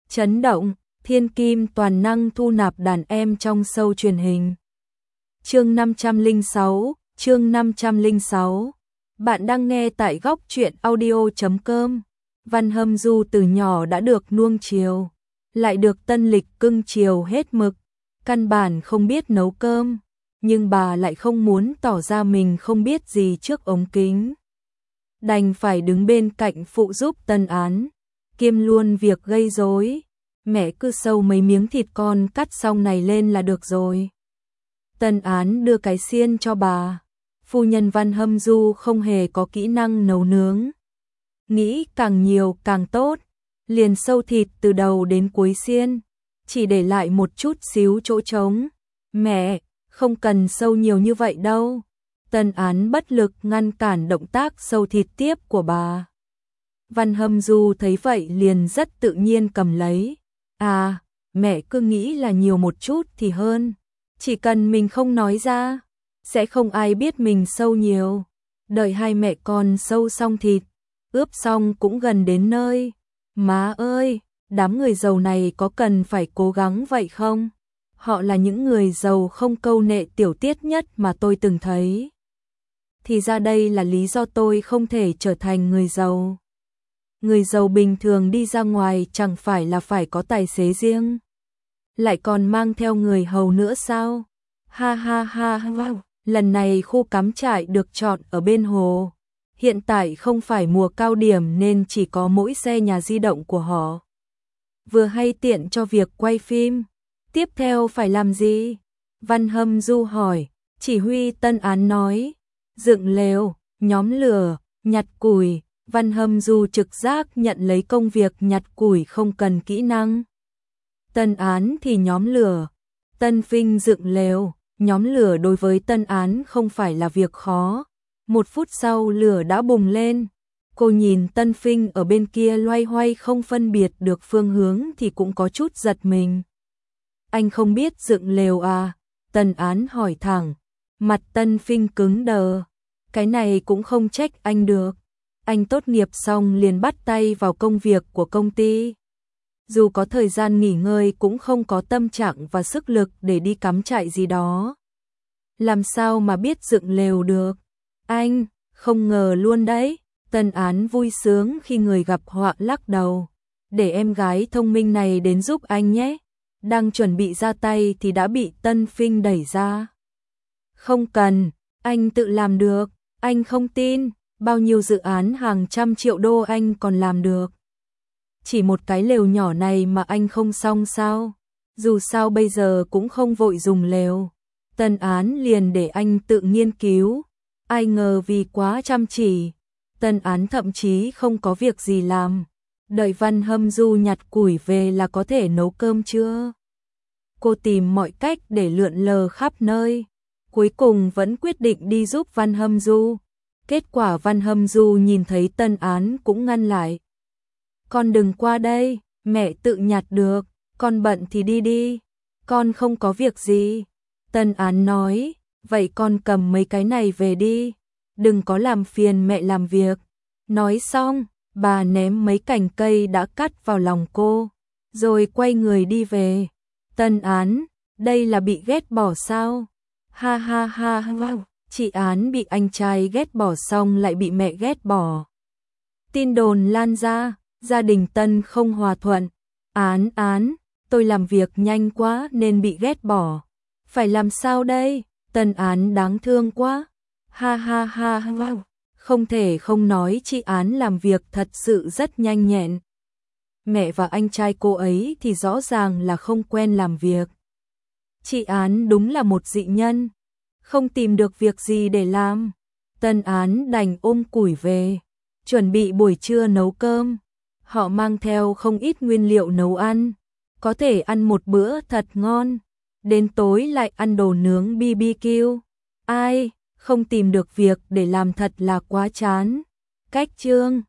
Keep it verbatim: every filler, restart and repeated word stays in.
Chấn động, thiên kim toàn năng thu nạp đàn em trong show truyền hình. Chương năm trăm lẻ sáu, chương năm trăm lẻ sáu. Bạn đang nghe tại góc truyện audio chấm com. Văn Hâm Du từ nhỏ đã được nuông chiều, lại được Tân Lịch cưng chiều hết mực, căn bản không biết nấu cơm, nhưng bà lại không muốn tỏ ra mình không biết gì trước ống kính. Đành phải đứng bên cạnh phụ giúp Tân Án, kiêm luôn việc gây rối. Mẹ cứ sâu mấy miếng thịt con cắt xong này lên là được rồi. Tân Án đưa cái xiên cho bà. Phu nhân Văn Hâm Du không hề có kỹ năng nấu nướng. Nghĩ càng nhiều càng tốt, liền sâu thịt từ đầu đến cuối xiên, chỉ để lại một chút xíu chỗ trống. Mẹ, không cần sâu nhiều như vậy đâu. Tân Án bất lực ngăn cản động tác sâu thịt tiếp của bà. Văn Hâm Du thấy vậy liền rất tự nhiên cầm lấy. À, mẹ cứ nghĩ là nhiều một chút thì hơn. Chỉ cần mình không nói ra, sẽ không ai biết mình sâu nhiều. Đợi hai mẹ con sâu xong thịt, ướp xong cũng gần đến nơi. Má ơi, đám người giàu này có cần phải cố gắng vậy không? Họ là những người giàu không câu nệ tiểu tiết nhất mà tôi từng thấy. Thì ra đây là lý do tôi không thể trở thành người giàu. Người giàu bình thường đi ra ngoài chẳng phải là phải có tài xế riêng, lại còn mang theo người hầu nữa sao? Ha ha ha, wow. Lần này khu cắm trại được chọn ở bên hồ. Hiện tại không phải mùa cao điểm nên chỉ có mỗi xe nhà di động của họ. Vừa hay tiện cho việc quay phim. Tiếp theo phải làm gì? Văn Hâm Du hỏi. Chỉ huy Tân Án nói. Dựng lều, nhóm lửa, nhặt củi. Văn Hâm Du trực giác nhận lấy công việc nhặt củi không cần kỹ năng. Tân Án thì nhóm lửa. Tân Vinh dựng lều, nhóm lửa đối với Tân Án không phải là việc khó. Một phút sau lửa đã bùng lên. Cô nhìn Tân Vinh ở bên kia loay hoay không phân biệt được phương hướng thì cũng có chút giật mình. Anh không biết dựng lều à? Tân Án hỏi thẳng. Mặt Tân Vinh cứng đờ. Cái này cũng không trách anh được. Anh tốt nghiệp xong liền bắt tay vào công việc của công ty. Dù có thời gian nghỉ ngơi cũng không có tâm trạng và sức lực để đi cắm trại gì đó. Làm sao mà biết dựng lều được? Anh, không ngờ luôn đấy. Tân Án vui sướng khi người gặp họa lắc đầu. Để em gái thông minh này đến giúp anh nhé. Đang chuẩn bị ra tay thì đã bị Tân Vinh đẩy ra. Không cần, anh tự làm được. Anh không tin, bao nhiêu dự án hàng trăm triệu đô anh còn làm được. Chỉ một cái lều nhỏ này mà anh không xong sao? Dù sao bây giờ cũng không vội dùng lều. Tân Án liền để anh tự nghiên cứu. Ai ngờ vì quá chăm chỉ, Tân Án thậm chí không có việc gì làm. Đợi Văn Hâm Du nhặt củi về là có thể nấu cơm chưa? Cô tìm mọi cách để lượn lờ khắp nơi. Cuối cùng vẫn quyết định đi giúp Văn Hâm Du. Kết quả Văn Hâm Du nhìn thấy Tân Án cũng ngăn lại. Con đừng qua đây, mẹ tự nhặt được, con bận thì đi đi, con không có việc gì. Tân Án nói, vậy con cầm mấy cái này về đi, đừng có làm phiền mẹ làm việc. Nói xong, bà ném mấy cành cây đã cắt vào lòng cô, rồi quay người đi về. Tân Án, đây là bị ghét bỏ sao? Ha ha ha, wow. Chị Án bị anh trai ghét bỏ xong lại bị mẹ ghét bỏ. Tin đồn lan ra, gia đình Tân không hòa thuận. Án Án, tôi làm việc nhanh quá nên bị ghét bỏ. Phải làm sao đây? Tân Án đáng thương quá. Ha ha ha, wow. Không thể không nói chị Án làm việc thật sự rất nhanh nhẹn. Mẹ và anh trai cô ấy thì rõ ràng là không quen làm việc. Chị Án đúng là một dị nhân. Không tìm được việc gì để làm. Tân Án đành ôm củi về, chuẩn bị buổi trưa nấu cơm. Họ mang theo không ít nguyên liệu nấu ăn, có thể ăn một bữa thật ngon. Đến tối lại ăn đồ nướng bê bê kiu. Ai, không tìm được việc để làm thật là quá chán. Cách chương